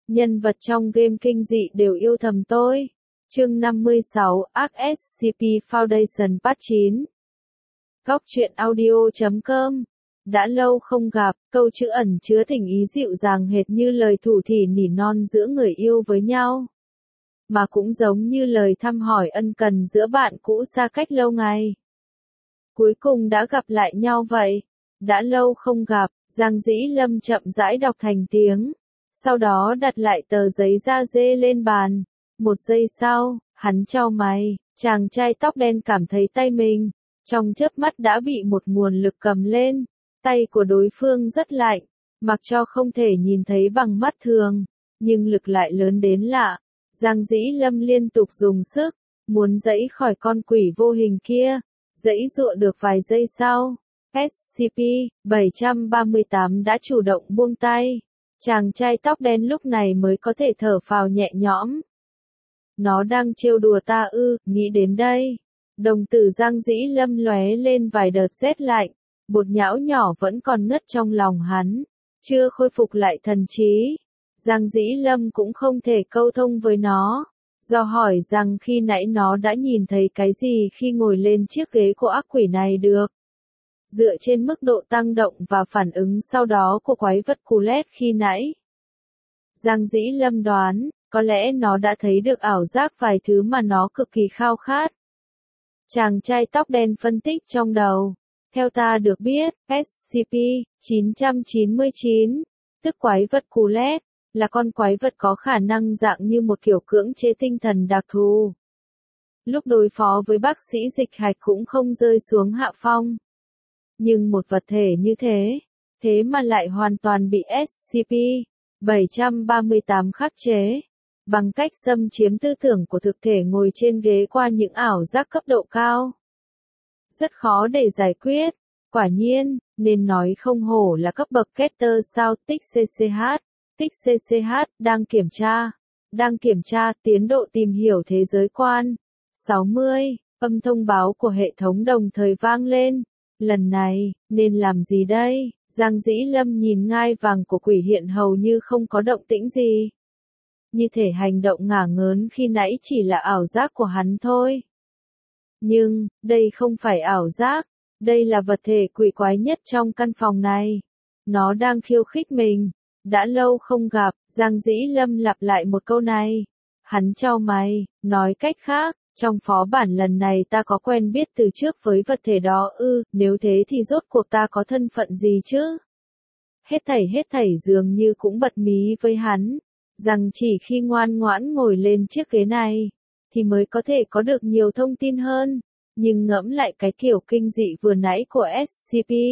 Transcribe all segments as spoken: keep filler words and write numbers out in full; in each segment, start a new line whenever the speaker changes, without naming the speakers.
Nhân vật trong game kinh dị đều yêu thầm tôi. Chương năm mươi sáu, Arc ét xê pê Foundation Part chín. Góc truyện audio chấm com. Đã lâu không gặp, câu chữ ẩn chứa tình ý dịu dàng hệt như lời thủ thỉ nỉ non giữa người yêu với nhau. Mà cũng giống như lời thăm hỏi ân cần giữa bạn cũ xa cách lâu ngày. Cuối cùng đã gặp lại nhau vậy. Đã lâu không gặp, Giang Dĩ Lâm chậm rãi đọc thành tiếng. Sau đó đặt lại tờ giấy da dê lên bàn. Một giây sau, hắn chau mày, chàng trai tóc đen cảm thấy tay mình, trong chớp mắt đã bị một nguồn lực cầm lên. Tay của đối phương rất lạnh, mặc cho không thể nhìn thấy bằng mắt thường, nhưng lực lại lớn đến lạ. Giang Dĩ Lâm liên tục dùng sức, muốn giãy khỏi con quỷ vô hình kia, giãy giụa được vài giây sau. ét xê pê bảy ba tám đã chủ động buông tay. Chàng trai tóc đen lúc này mới có thể thở phào nhẹ nhõm. Nó đang trêu đùa ta ư, nghĩ đến đây. Đồng tử Giang Dĩ Lâm lóe lên vài đợt rét lạnh, bột nhão nhỏ vẫn còn ngất trong lòng hắn, chưa khôi phục lại thần trí. Giang Dĩ Lâm cũng không thể câu thông với nó, do hỏi rằng khi nãy nó đã nhìn thấy cái gì khi ngồi lên chiếc ghế của ác quỷ này được. Dựa trên mức độ tăng động và phản ứng sau đó của quái vật cù lét khi nãy, Giang Dĩ Lâm đoán, có lẽ nó đã thấy được ảo giác vài thứ mà nó cực kỳ khao khát. Chàng trai tóc đen phân tích trong đầu. Theo ta được biết, ét xê pê chín chín chín, tức quái vật cù lét, là con quái vật có khả năng dạng như một kiểu cưỡng chế tinh thần đặc thù. Lúc đối phó với bác sĩ dịch hạch cũng không rơi xuống hạ phong. Nhưng một vật thể như thế, thế mà lại hoàn toàn bị ét xê pê bảy ba tám khắc chế, bằng cách xâm chiếm tư tưởng của thực thể ngồi trên ghế qua những ảo giác cấp độ cao. Rất khó để giải quyết, quả nhiên, nên nói không hổ là cấp bậc Keter sao. Tích xê xê hát, tích xê xê hát, đang kiểm tra, đang kiểm tra tiến độ tìm hiểu thế giới quan. sáu mươi, âm thông báo của hệ thống đồng thời vang lên. Lần này, nên làm gì đây? Giang Dĩ Lâm nhìn ngai vàng của quỷ hiện hầu như không có động tĩnh gì. Như thể hành động ngả ngớn khi nãy chỉ là ảo giác của hắn thôi. Nhưng, đây không phải ảo giác, đây là vật thể quỷ quái nhất trong căn phòng này. Nó đang khiêu khích mình. Đã lâu không gặp, Giang Dĩ Lâm lặp lại một câu này. Hắn chau mày, nói cách khác, trong phó bản lần này ta có quen biết từ trước với vật thể đó ư, nếu thế thì rốt cuộc ta có thân phận gì chứ? Hết thảy hết thảy dường như cũng bật mí với hắn, rằng chỉ khi ngoan ngoãn ngồi lên chiếc ghế này, thì mới có thể có được nhiều thông tin hơn. Nhưng ngẫm lại cái kiểu kinh dị vừa nãy của ét xê pê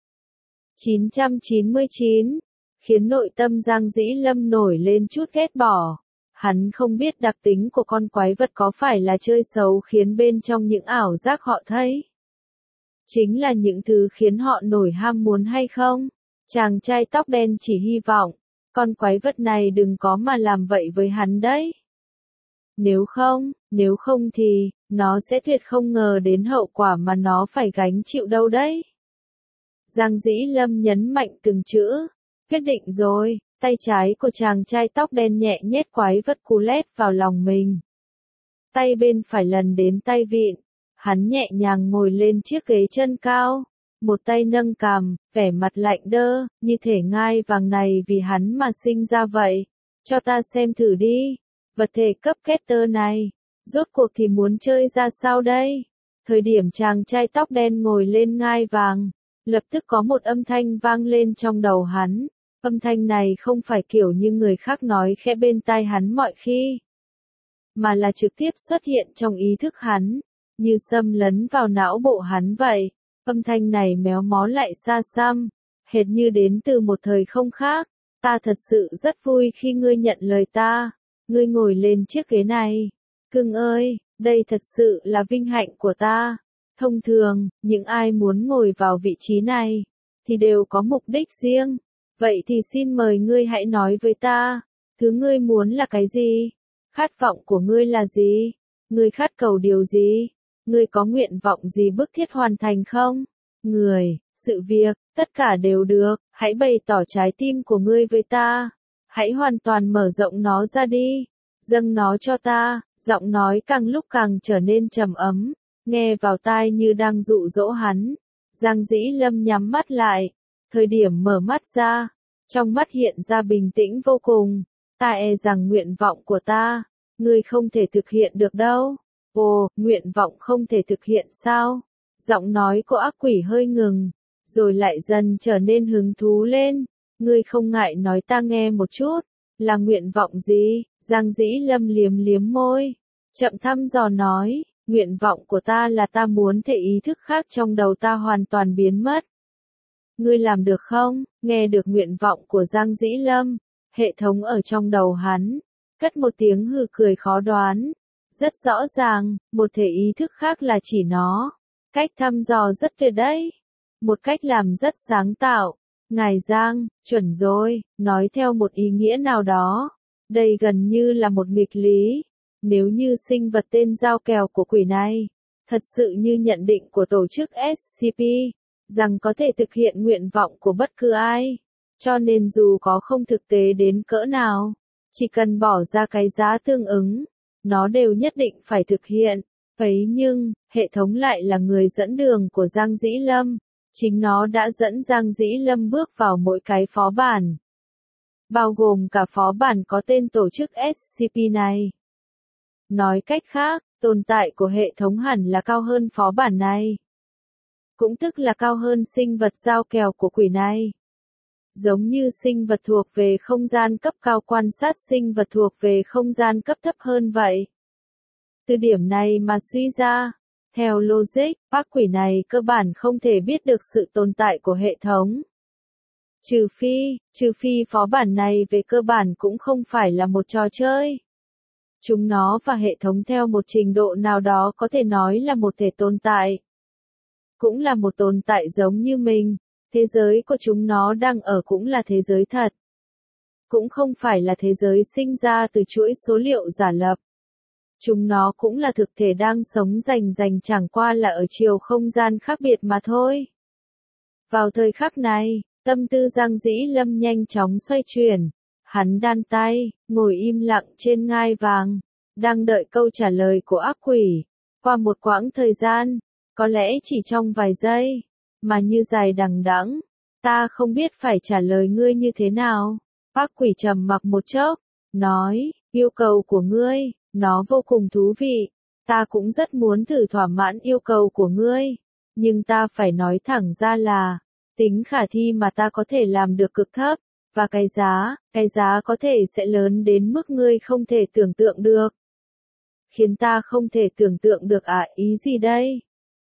chín chín chín, khiến nội tâm Giang Dĩ Lâm nổi lên chút ghét bỏ. Hắn không biết đặc tính của con quái vật có phải là chơi xấu khiến bên trong những ảo giác họ thấy chính là những thứ khiến họ nổi ham muốn hay không. Chàng trai tóc đen chỉ hy vọng con quái vật này đừng có mà làm vậy với hắn đấy. Nếu không, nếu không thì, nó sẽ tuyệt không ngờ đến hậu quả mà nó phải gánh chịu đâu đấy. Giang Dĩ Lâm nhấn mạnh từng chữ. Quyết định rồi, tay trái của chàng trai tóc đen nhẹ nhét quái vật cù lét vào lòng mình. Tay bên phải lần đến tay vịn. Hắn nhẹ nhàng ngồi lên chiếc ghế chân cao. Một tay nâng cằm, vẻ mặt lạnh đơ, như thể ngai vàng này vì hắn mà sinh ra vậy. Cho ta xem thử đi. Vật thể cấp Keter này, rốt cuộc thì muốn chơi ra sao đây? Thời điểm chàng trai tóc đen ngồi lên ngai vàng, lập tức có một âm thanh vang lên trong đầu hắn. Âm thanh này không phải kiểu như người khác nói khẽ bên tai hắn mọi khi, mà là trực tiếp xuất hiện trong ý thức hắn, như xâm lấn vào não bộ hắn vậy. Âm thanh này méo mó lại xa xăm, hệt như đến từ một thời không khác. Ta thật sự rất vui khi ngươi nhận lời ta. Ngươi ngồi lên chiếc ghế này. Cưng ơi, đây thật sự là vinh hạnh của ta. Thông thường, những ai muốn ngồi vào vị trí này, thì đều có mục đích riêng. Vậy thì xin mời ngươi hãy nói với ta, thứ ngươi muốn là cái gì? Khát vọng của ngươi là gì? Ngươi khát cầu điều gì? Ngươi có nguyện vọng gì bức thiết hoàn thành không? Người, sự việc, tất cả đều được, hãy bày tỏ trái tim của ngươi với ta. Hãy hoàn toàn mở rộng nó ra đi. Dâng nó cho ta, giọng nói càng lúc càng trở nên trầm ấm, nghe vào tai như đang dụ dỗ hắn. Giang Dĩ Lâm nhắm mắt lại, thời điểm mở mắt ra, trong mắt hiện ra bình tĩnh vô cùng. Ta e rằng nguyện vọng của ta, ngươi không thể thực hiện được đâu. Ồ, nguyện vọng không thể thực hiện sao? Giọng nói của ác quỷ hơi ngừng, rồi lại dần trở nên hứng thú lên. Ngươi không ngại nói ta nghe một chút, là nguyện vọng gì? Giang Dĩ Lâm liếm liếm môi, chậm thăm dò nói, nguyện vọng của ta là ta muốn thể ý thức khác trong đầu ta hoàn toàn biến mất. Ngươi làm được không? Nghe được nguyện vọng của Giang Dĩ Lâm, hệ thống ở trong đầu hắn, cất một tiếng hừ cười khó đoán. Rất rõ ràng, một thể ý thức khác là chỉ nó. Cách thăm dò rất tuyệt đấy. Một cách làm rất sáng tạo. Ngài Giang, chuẩn rồi, nói theo một ý nghĩa nào đó. Đây gần như là một nghịch lý. Nếu như sinh vật tên giao kèo của quỷ này, thật sự như nhận định của tổ chức ét xê pê, rằng có thể thực hiện nguyện vọng của bất cứ ai. Cho nên dù có không thực tế đến cỡ nào, chỉ cần bỏ ra cái giá tương ứng, nó đều nhất định phải thực hiện. Ấy nhưng, hệ thống lại là người dẫn đường của Giang Dĩ Lâm. Chính nó đã dẫn Giang Dĩ Lâm bước vào mỗi cái phó bản. Bao gồm cả phó bản có tên tổ chức ét xê pê này. Nói cách khác, tồn tại của hệ thống hẳn là cao hơn phó bản này. Cũng tức là cao hơn sinh vật giao kèo của quỷ này. Giống như sinh vật thuộc về không gian cấp cao quan sát sinh vật thuộc về không gian cấp thấp hơn vậy. Từ điểm này mà suy ra, theo logic, bác quỷ này cơ bản không thể biết được sự tồn tại của hệ thống. Trừ phi, trừ phi phó bản này về cơ bản cũng không phải là một trò chơi. Chúng nó và hệ thống theo một trình độ nào đó có thể nói là một thể tồn tại. Cũng là một tồn tại giống như mình, thế giới của chúng nó đang ở cũng là thế giới thật. Cũng không phải là thế giới sinh ra từ chuỗi số liệu giả lập. Chúng nó cũng là thực thể đang sống rành rành chẳng qua là ở chiều không gian khác biệt mà thôi. Vào thời khắc này, tâm tư Giang Dĩ Lâm nhanh chóng xoay chuyển. Hắn đan tay, ngồi im lặng trên ngai vàng, đang đợi câu trả lời của ác quỷ. Qua một quãng thời gian, có lẽ chỉ trong vài giây, mà như dài đằng đẵng, ta không biết phải trả lời ngươi như thế nào. Ác quỷ trầm mặc một chốc, nói, yêu cầu của ngươi, nó vô cùng thú vị, ta cũng rất muốn thử thỏa mãn yêu cầu của ngươi, nhưng ta phải nói thẳng ra là, tính khả thi mà ta có thể làm được cực thấp, và cái giá, cái giá có thể sẽ lớn đến mức ngươi không thể tưởng tượng được. Khiến ta không thể tưởng tượng được à, ý gì đây?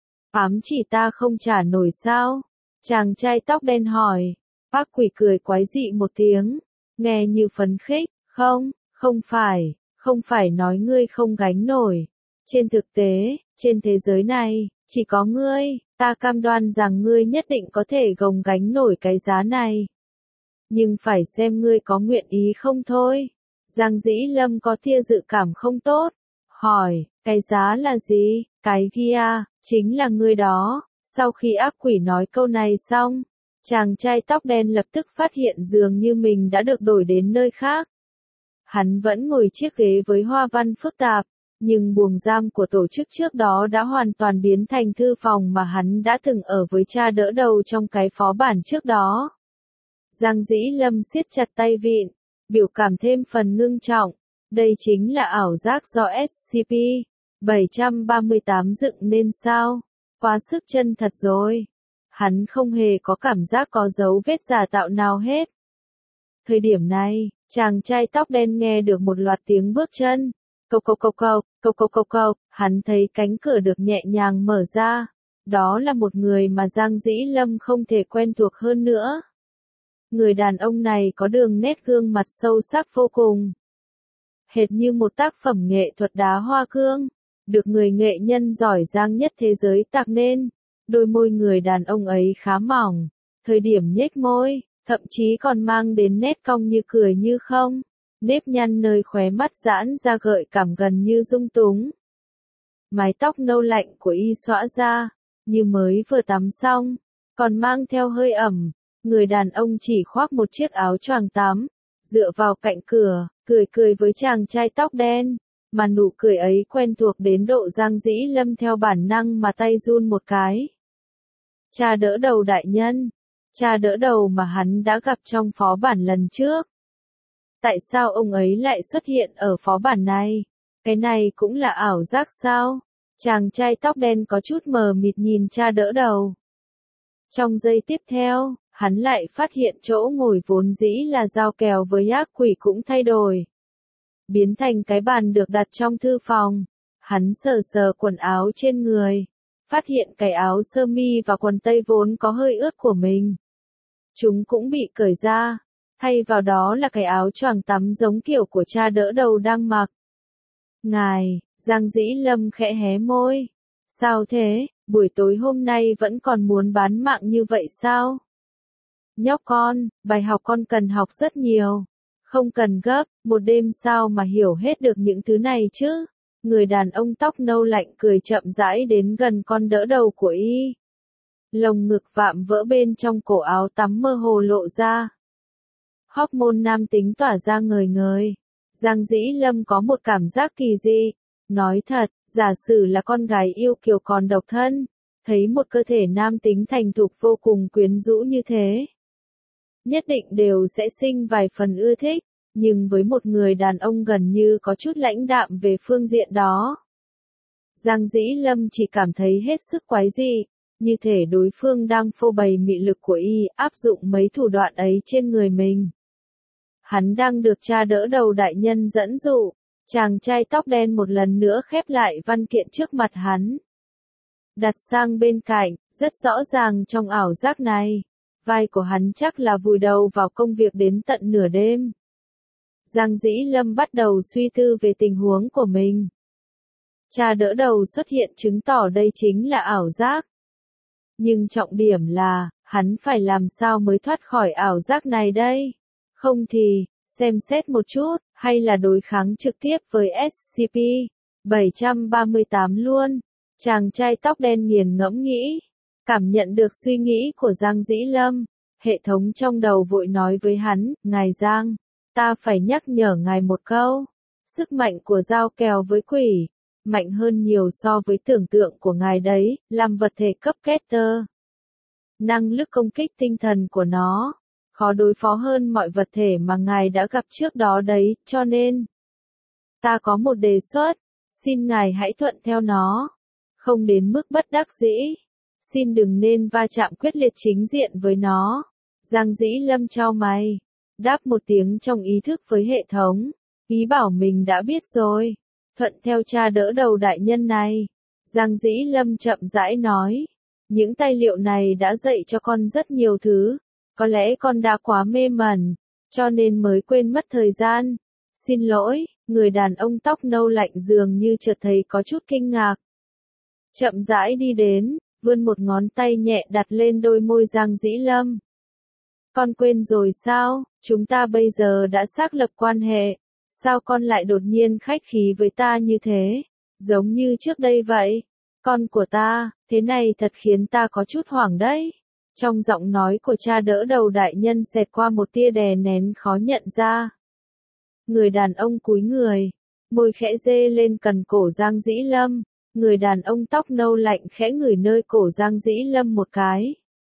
Ám chỉ ta không trả nổi sao? Chàng trai tóc đen hỏi. Bác quỷ cười quái dị một tiếng, nghe như phấn khích, không, không phải, không phải nói ngươi không gánh nổi. Trên thực tế, trên thế giới này, chỉ có ngươi, ta cam đoan rằng ngươi nhất định có thể gồng gánh nổi cái giá này. Nhưng phải xem ngươi có nguyện ý không thôi. Giang Dĩ Lâm có tia dự cảm không tốt, hỏi, cái giá là gì? Cái kia, chính là ngươi đó. Sau khi ác quỷ nói câu này xong, chàng trai tóc đen lập tức phát hiện dường như mình đã được đổi đến nơi khác. Hắn vẫn ngồi chiếc ghế với hoa văn phức tạp, nhưng buồng giam của tổ chức trước đó đã hoàn toàn biến thành thư phòng mà hắn đã từng ở với cha đỡ đầu trong cái phó bản trước đó. Giang Dĩ Lâm siết chặt tay vịn, biểu cảm thêm phần ngưng trọng. Đây chính là ảo giác do ét xê pê bảy ba tám dựng nên sao? Quá sức chân thật rồi. Hắn không hề có cảm giác có dấu vết giả tạo nào hết. Thời điểm này, chàng trai tóc đen nghe được một loạt tiếng bước chân. Cộc cộc cộc cộc, cộc cộc cộc cộc, hắn thấy cánh cửa được nhẹ nhàng mở ra. Đó là một người mà Giang Dĩ Lâm không thể quen thuộc hơn nữa. Người đàn ông này có đường nét gương mặt sâu sắc vô cùng. Hệt như một tác phẩm nghệ thuật đá hoa cương, được người nghệ nhân giỏi giang nhất thế giới tạo nên. Đôi môi người đàn ông ấy khá mỏng, thời điểm nhếch môi, thậm chí còn mang đến nét cong như cười như không. Nếp nhăn nơi khóe mắt giãn ra gợi cảm gần như dung túng. Mái tóc nâu lạnh của y xõa ra, như mới vừa tắm xong, còn mang theo hơi ẩm. Người đàn ông chỉ khoác một chiếc áo choàng tắm, dựa vào cạnh cửa, cười cười với chàng trai tóc đen, mà nụ cười ấy quen thuộc đến độ Giang Dĩ Lâm theo bản năng mà tay run một cái. Cha đỡ đầu đại nhân, cha đỡ đầu mà hắn đã gặp trong phó bản lần trước. Tại sao ông ấy lại xuất hiện ở phó bản này? Cái này cũng là ảo giác sao? Chàng trai tóc đen có chút mờ mịt nhìn cha đỡ đầu. Trong giây tiếp theo, hắn lại phát hiện chỗ ngồi vốn dĩ là giao kèo với ác quỷ cũng thay đổi. Biến thành cái bàn được đặt trong thư phòng. Hắn sờ sờ quần áo trên người. Phát hiện cái áo sơ mi và quần tây vốn có hơi ướt của mình. Chúng cũng bị cởi ra. Thay vào đó là cái áo choàng tắm giống kiểu của cha đỡ đầu đang mặc. Ngài, Giang Dĩ Lâm khẽ hé môi. Sao thế, buổi tối hôm nay vẫn còn muốn bán mạng như vậy sao? Nhóc con, bài học con cần học rất nhiều. Không cần gấp, một đêm sao mà hiểu hết được những thứ này chứ? Người đàn ông tóc nâu lạnh cười chậm rãi đến gần con đỡ đầu của y. Lồng ngực vạm vỡ bên trong cổ áo tắm mơ hồ lộ ra. Hormone nam tính tỏa ra ngời ngời. Giang Dĩ Lâm có một cảm giác kỳ dị. Nói thật, giả sử là con gái yêu kiều còn độc thân, thấy một cơ thể nam tính thành thục vô cùng quyến rũ như thế, nhất định đều sẽ sinh vài phần ưa thích, nhưng với một người đàn ông gần như có chút lãnh đạm về phương diện đó, Giang Dĩ Lâm chỉ cảm thấy hết sức quái dị, như thể đối phương đang phô bày mị lực của y, áp dụng mấy thủ đoạn ấy trên người mình. Hắn đang được cha đỡ đầu đại nhân dẫn dụ. Chàng trai tóc đen một lần nữa khép lại văn kiện trước mặt hắn. Đặt sang bên cạnh, rất rõ ràng trong ảo giác này, vai của hắn chắc là vùi đầu vào công việc đến tận nửa đêm. Giang Dĩ Lâm bắt đầu suy tư về tình huống của mình. Cha đỡ đầu xuất hiện chứng tỏ đây chính là ảo giác. Nhưng trọng điểm là, hắn phải làm sao mới thoát khỏi ảo giác này đây? Không thì, xem xét một chút, hay là đối kháng trực tiếp với ét xê pê bảy ba tám luôn. Chàng trai tóc đen nghiền ngẫm nghĩ, cảm nhận được suy nghĩ của Giang Dĩ Lâm, hệ thống trong đầu vội nói với hắn, ngài Giang, ta phải nhắc nhở ngài một câu, sức mạnh của dao kèo với quỷ, mạnh hơn nhiều so với tưởng tượng của ngài đấy, làm vật thể cấp Keter. Năng lực công kích tinh thần của nó khó đối phó hơn mọi vật thể mà ngài đã gặp trước đó đấy, cho nên ta có một đề xuất, xin ngài hãy thuận theo nó, không đến mức bất đắc dĩ, xin đừng nên va chạm quyết liệt chính diện với nó. Giang Dĩ Lâm chau mày, đáp một tiếng trong ý thức với hệ thống, ý bảo mình đã biết rồi, thuận theo cha đỡ đầu đại nhân này. Giang Dĩ Lâm chậm rãi nói, những tài liệu này đã dạy cho con rất nhiều thứ. Có lẽ con đã quá mê mẩn, cho nên mới quên mất thời gian. Xin lỗi, người đàn ông tóc nâu lạnh dường như chợt thấy có chút kinh ngạc. Chậm rãi đi đến, vươn một ngón tay nhẹ đặt lên đôi môi Giang Dĩ Lâm. Con quên rồi sao, chúng ta bây giờ đã xác lập quan hệ, sao con lại đột nhiên khách khí với ta như thế, giống như trước đây vậy. Con của ta, thế này thật khiến ta có chút hoảng đấy. Trong giọng nói của cha đỡ đầu đại nhân xẹt qua một tia đè nén khó nhận ra. Người đàn ông cúi người, môi khẽ dê lên cần cổ Giang Dĩ Lâm, người đàn ông tóc nâu lạnh khẽ ngửi nơi cổ Giang Dĩ Lâm một cái.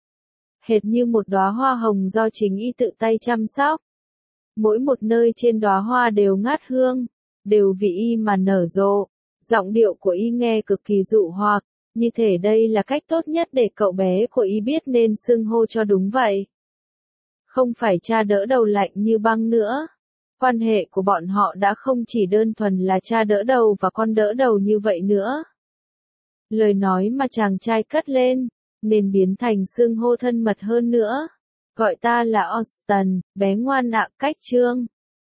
Hệt như một đóa hoa hồng do chính y tự tay chăm sóc. Mỗi một nơi trên đóa hoa đều ngát hương, đều vì y mà nở rộ, giọng điệu của y nghe cực kỳ dụ hoặc. Như thể đây là cách tốt nhất để cậu bé của y biết nên xưng hô cho đúng vậy. Không phải cha đỡ đầu lạnh như băng nữa. Quan hệ của bọn họ đã không chỉ đơn thuần là cha đỡ đầu và con đỡ đầu như vậy nữa. Lời nói mà chàng trai cất lên, nên biến thành xưng hô thân mật hơn nữa. Gọi ta là Austin, bé ngoan ạ, cách trương.